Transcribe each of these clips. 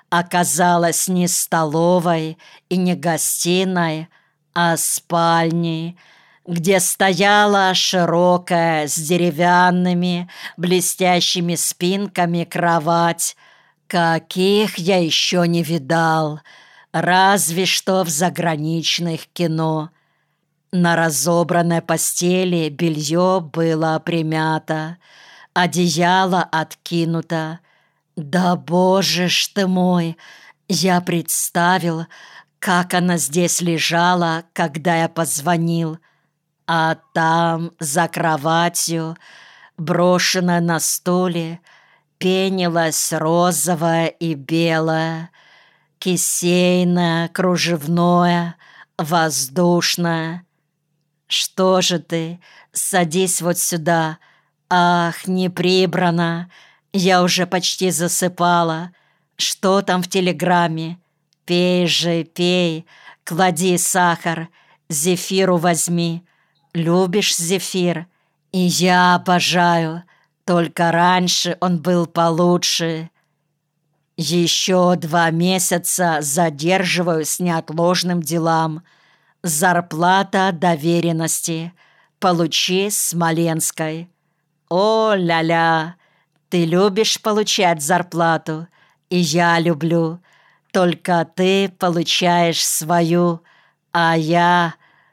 оказалась не столовой и не гостиной, а спальней, где стояла широкая с деревянными блестящими спинками кровать, каких я еще не видал, разве что в заграничных кино. На разобранной постели белье было примято, одеяло откинуто. Да, боже ж ты мой! Я представил, как она здесь лежала, когда я позвонил. А там, за кроватью, брошенная на стуле, пенилась розовое и белое, кисейное, кружевное, воздушное. «Что же ты? Садись вот сюда. Ах, не прибрано. Я уже почти засыпала. Что там в телеграмме? Пей же, пей. Клади сахар. Зефиру возьми. Любишь зефир? И я обожаю. Только раньше он был получше. Еще 2 месяца задерживаю с неотложным делам. Зарплата доверенности. Получи Смоленской. О-ля-ля, ты любишь получать зарплату, и я люблю. Только ты получаешь свою, а я...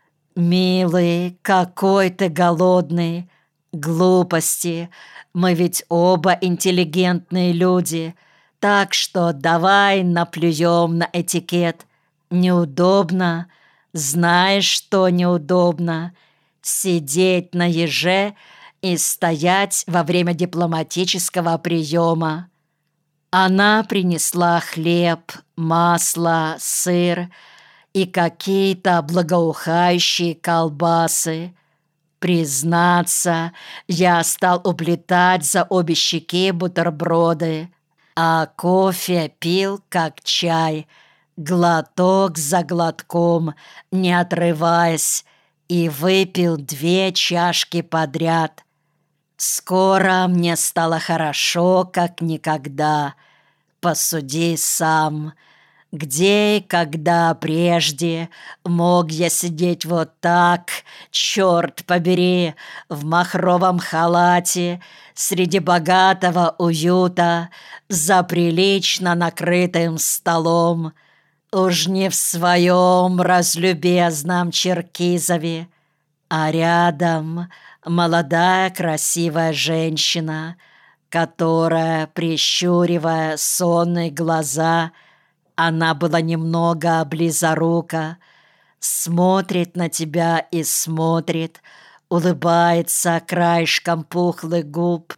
Милый, какой ты голодный. Глупости. Мы ведь оба интеллигентные люди. Так что давай наплюем на этикет. Неудобно. Знаешь, что неудобно? Сидеть на еже и стоять во время дипломатического приема. Она принесла хлеб, масло, сыр и какие-то благоухающие колбасы. Признаться, я стал уплетать за обе щеки бутерброды, а кофе пил как чай, глоток за глотком, не отрываясь, и выпил 2 чашки подряд. Скоро мне стало хорошо, как никогда. Посуди сам. Где и когда прежде мог я сидеть вот так, черт побери, в махровом халате, среди богатого уюта, за прилично накрытым столом, уж не в своем разлюбезном Черкизове, а рядом молодая красивая женщина, которая, прищуривая сонные глаза, она была немного близорука, смотрит на тебя и смотрит, улыбается краешком пухлых губ.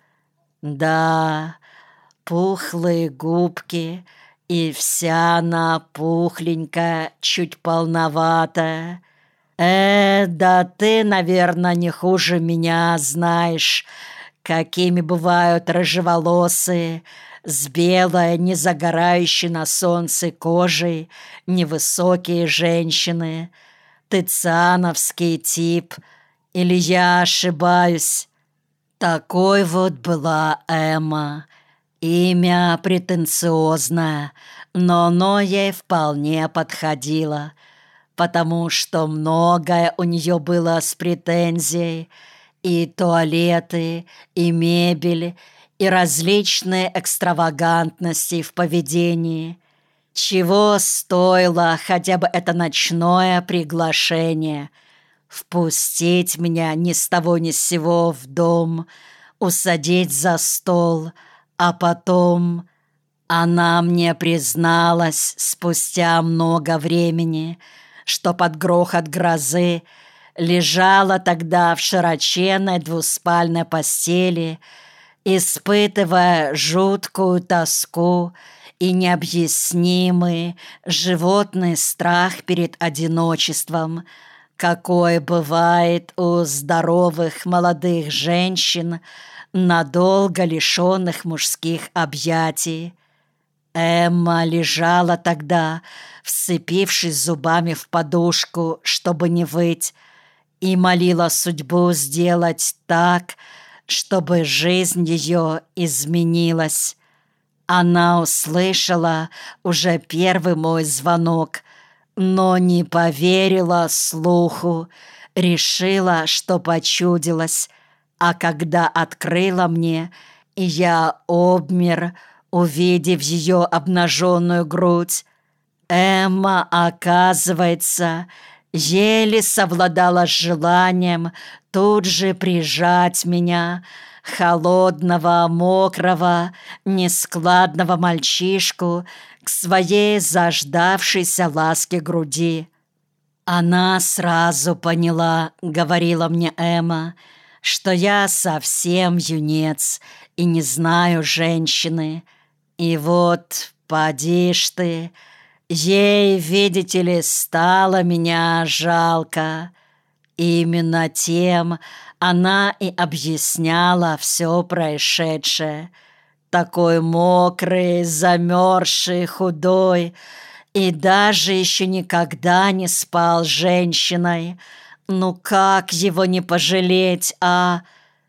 Да, пухлые губки, и вся она пухленькая, чуть полноватая. Да ты, наверное, не хуже меня знаешь, какими бывают рыжеволосые, с белой, не загорающей на солнце кожей, невысокие женщины. Ты циановский тип, или я ошибаюсь? Такой вот была Эмма. Имя претенциозное, но оно ей вполне подходило, потому что многое у нее было с претензией, и туалеты, и мебель, и различные экстравагантности в поведении. Чего стоило хотя бы это ночное приглашение впустить меня ни с того ни с сего в дом, усадить за стол, а потом она мне призналась спустя много времени, что под грохот грозы лежала тогда в широченной двуспальной постели, испытывая жуткую тоску и необъяснимый животный страх перед одиночеством, какой бывает у здоровых молодых женщин, надолго лишенных мужских объятий. Эмма лежала тогда, вцепившись зубами в подушку, чтобы не выть, и молила судьбу сделать так, чтобы жизнь ее изменилась. Она услышала уже первый мой звонок, но не поверила слуху, решила, что почудилось. А когда открыла мне, я обмер, увидев ее обнаженную грудь. Эмма, оказывается, еле совладала с желанием тут же прижать меня, холодного, мокрого, нескладного мальчишку, к своей заждавшейся ласке груди. «Она сразу поняла, — говорила мне Эмма, — что я совсем юнец и не знаю женщины. И вот, поди ж ты, ей, видите ли, стало меня жалко». Именно тем она и объясняла все происшедшее. Такой мокрый, замерзший, худой, и даже еще никогда не спал с женщиной. Ну как его не пожалеть, а?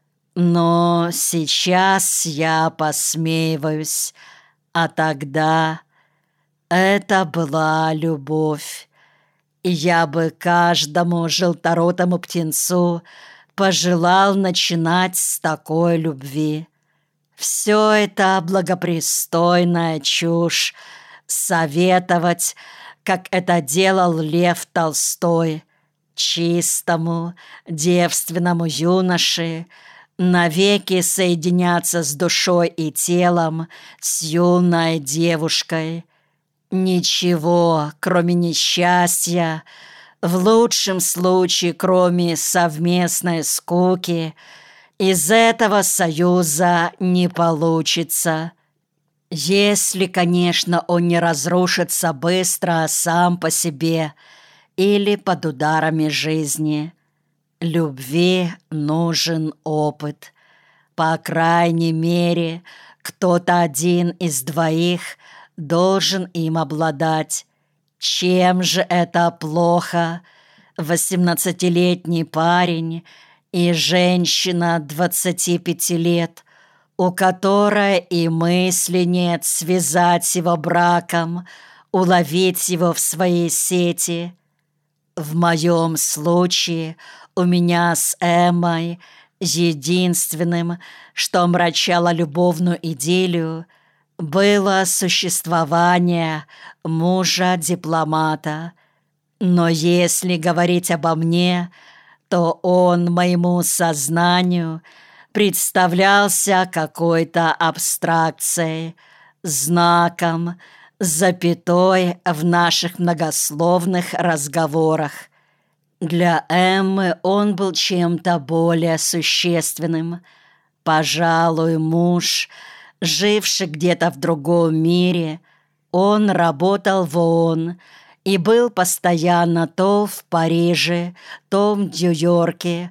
Но сейчас я посмеиваюсь, а тогда это была любовь. И я бы каждому желторотому птенцу пожелал начинать с такой любви. Все это благопристойная чушь. Советовать, как это делал Лев Толстой, чистому, девственному юноше навеки соединяться с душой и телом с юной девушкой. Ничего, кроме несчастья, в лучшем случае, кроме совместной скуки, из этого союза не получится. Если, конечно, он не разрушится быстро сам по себе или под ударами жизни. Любви нужен опыт. По крайней мере, кто-то один из двоих должен им обладать. Чем же это плохо? 18-летний парень и женщина 25 лет, у которой и мысли нет связать его браком, уловить его в своей сети. В моем случае у меня с Эммой единственным, что омрачало любовную идиллию, было существование мужа-дипломата. Но если говорить обо мне, то он моему сознанию представлялся какой-то абстракцией, знаком, запятой в наших многословных разговорах. Для Эммы он был чем-то более существенным. Пожалуй, муж, живший где-то в другом мире, он работал в ООН и был постоянно то в Париже, то в Нью-Йорке,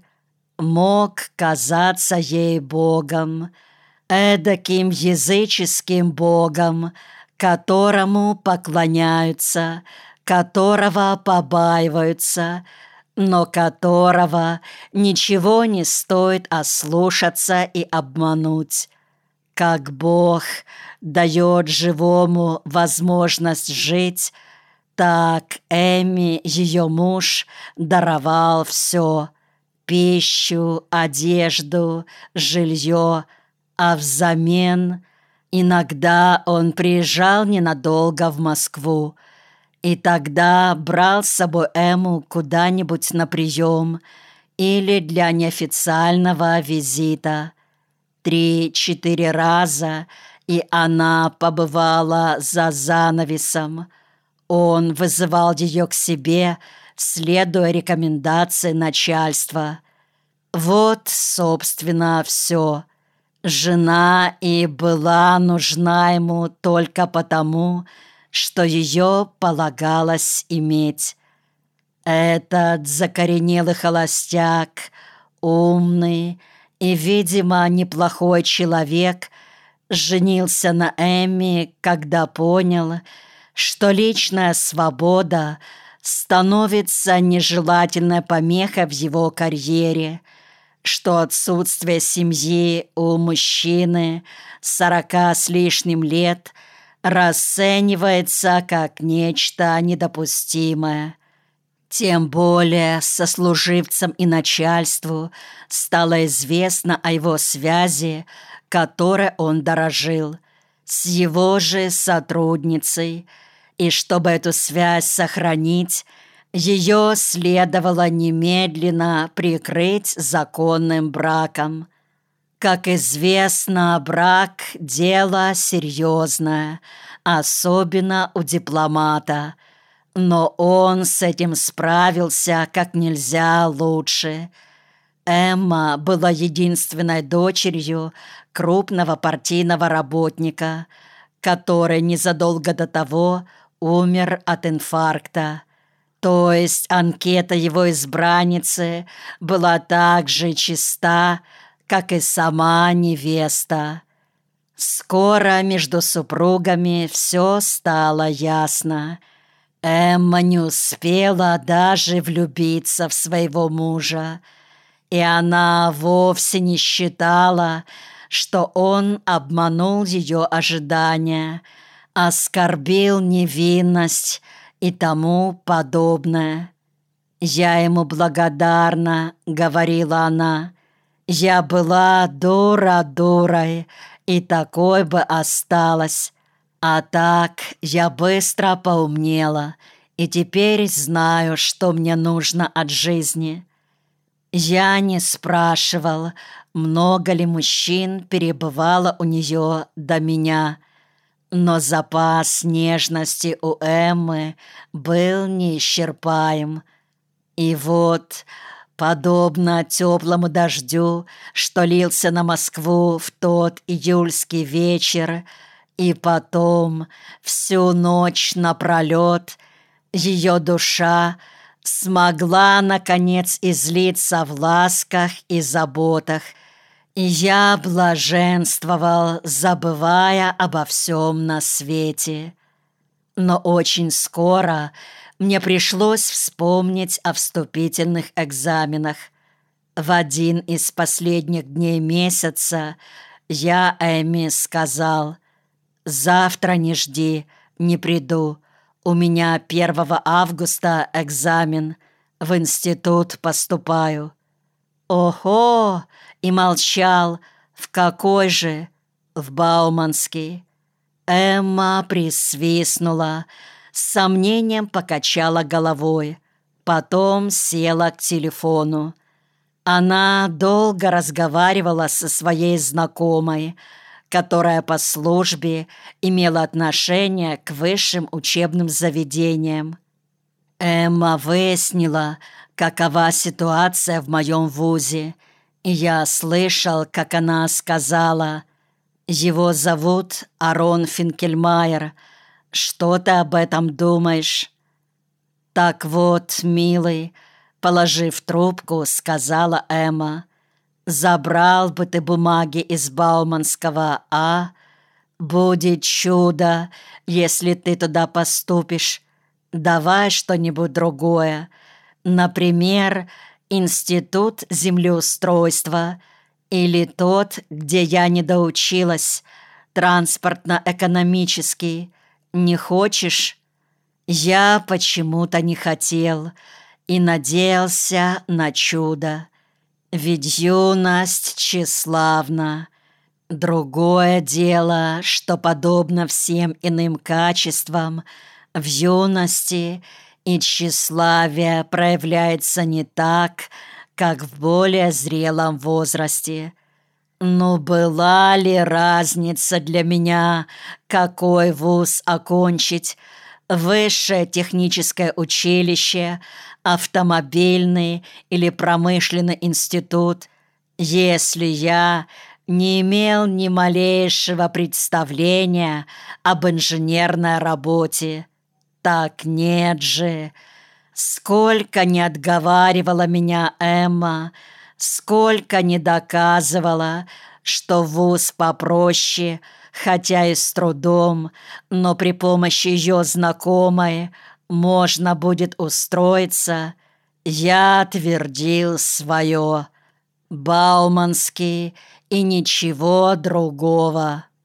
мог казаться ей богом, эдаким языческим богом, которому поклоняются, которого побаиваются, но которого ничего не стоит ослушаться и обмануть. Как Бог дает живому возможность жить, так Эмми, ее муж, даровал все – пищу, одежду, жилье, а взамен иногда он приезжал ненадолго в Москву, и тогда брал с собой Эмму куда-нибудь на прием или для неофициального визита. 3-4 раза, и она побывала за занавесом. Он вызывал ее к себе, следуя рекомендации начальства. Вот, собственно, все. Жена и была нужна ему только потому, что ее полагалось иметь. Этот закоренелый холостяк, умный и, видимо, неплохой человек, женился на Эмме, когда понял, что личная свобода становится нежелательной помехой в его карьере, что отсутствие семьи у мужчины 40 с лишним лет расценивается как нечто недопустимое. Тем более сослуживцам и начальству стало известно о его связи, которой он дорожил, с его же сотрудницей, и чтобы эту связь сохранить, ее следовало немедленно прикрыть законным браком. Как известно, брак – дело серьезное, особенно у дипломата, но он с этим справился как нельзя лучше. Эмма была единственной дочерью крупного партийного работника, который незадолго до того умер от инфаркта. То есть анкета его избранницы была так же чиста, как и сама невеста. Скоро между супругами все стало ясно. Эмма не успела даже влюбиться в своего мужа, и она вовсе не считала, что он обманул ее ожидания, оскорбил невинность и тому подобное. «Я ему благодарна», — говорила она. «Я была дура дурой, и такой бы осталась. А так я быстро поумнела, и теперь знаю, что мне нужно от жизни». Я не спрашивал, много ли мужчин перебывало у нее до меня, но запас нежности у Эммы был неисчерпаем. И вот, подобно теплому дождю, что лился на Москву в тот июльский вечер, и потом всю ночь напролет, ее душа смогла, наконец, излиться в ласках и заботах, и я блаженствовал, забывая обо всем на свете. Но очень скоро мне пришлось вспомнить о вступительных экзаменах. В один из последних дней месяца я Эмме сказал: «Завтра не жди, не приду. У меня 1 августа экзамен, в институт поступаю». «Ого!» и молчал. «В какой же?» «В Бауманский». Эмма присвистнула, с сомнением покачала головой, потом села к телефону. Она долго разговаривала со своей знакомой, которая по службе имела отношение к высшим учебным заведениям. Эмма выяснила, какова ситуация в моем вузе, и я слышал, как она сказала: «Его зовут Арон Финкельмайер. Что ты об этом думаешь?» «Так вот, милый», — положив трубку, сказала Эмма, «забрал бы ты бумаги из Бауманского, а? Будет чудо, если ты туда поступишь. Давай что-нибудь другое. Например, Институт землеустройства или тот, где я не доучилась, транспортно-экономический. Не хочешь?» Я почему-то не хотел и надеялся на чудо. Ведь юность тщеславна. Другое дело, что, подобно всем иным качествам, в юности и тщеславие проявляется не так, как в более зрелом возрасте. Но была ли разница для меня, какой вуз окончить? Высшее техническое училище, автомобильный или промышленный институт, если я не имел ни малейшего представления об инженерной работе? Так нет же! Сколько не отговаривала меня Эмма, сколько не доказывала, что вуз попроще, хотя и с трудом, но при помощи ее знакомой можно будет устроиться, я твердил свое. Бауманский и ничего другого.